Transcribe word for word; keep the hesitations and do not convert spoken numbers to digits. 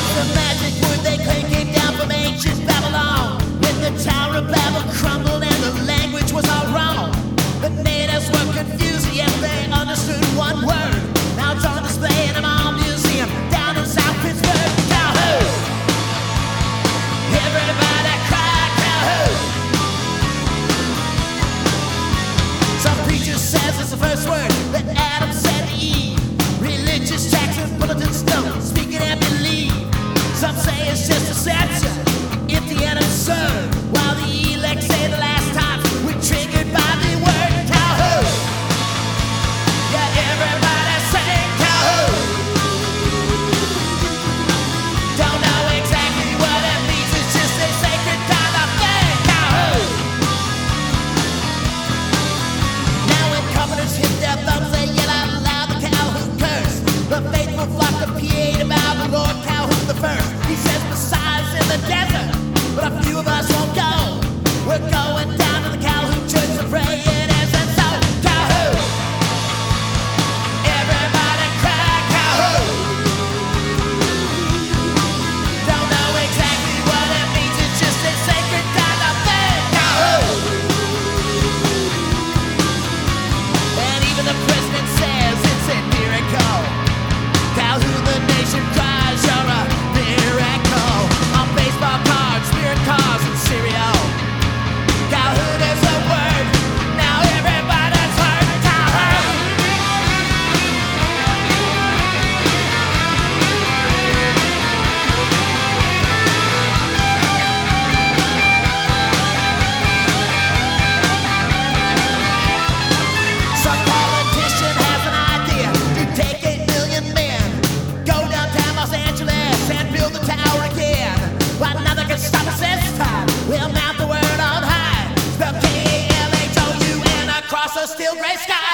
the magic word they claim came down from ancient Babylon. When the Tower of Babel crumbled and the language was all wrong, the natives were confused, yet they understood one word. Now it's on display in a mall museum down in South Pittsburgh. Calhoun! Everybody cry Calhoun! Some preacher says it's the first word that Adam said to Eve. Religious tracts and bulletins don't speak it and believe. Some say it's just deception, empty and absurd, while the elect say the last time we're triggered by the word Calhoun. Yeah, everybody saying Calhoun. Don't know exactly what it means, it's just a sacred kind of thing, Calhoun. Now when commoners hit their thumbs, they yell out loud the Calhoun curse. The faithful flock to P A to bow the Lord Calhoun the first. He says Messiah's in the desert, but a few of us won't go. We're going down to the Calhoun Church to pray it as and so. Calhoun! Everybody cry Calhoun! Don't know exactly what it means, it's just a sacred kind of thing. Calhoun! And even the president says it's a miracle. Calhoun, the nation cries, you're a miracle. On baseball cards, spirit cars, and cereal. Calhoun is a word, now everybody's heard Calhoun. Some politician has an idea to take eight million men, go downtown Los Angeles and build the tower again. But nothing can stop us this time. We'll mount the word on high, spell K A L H O U N across a still gray sky.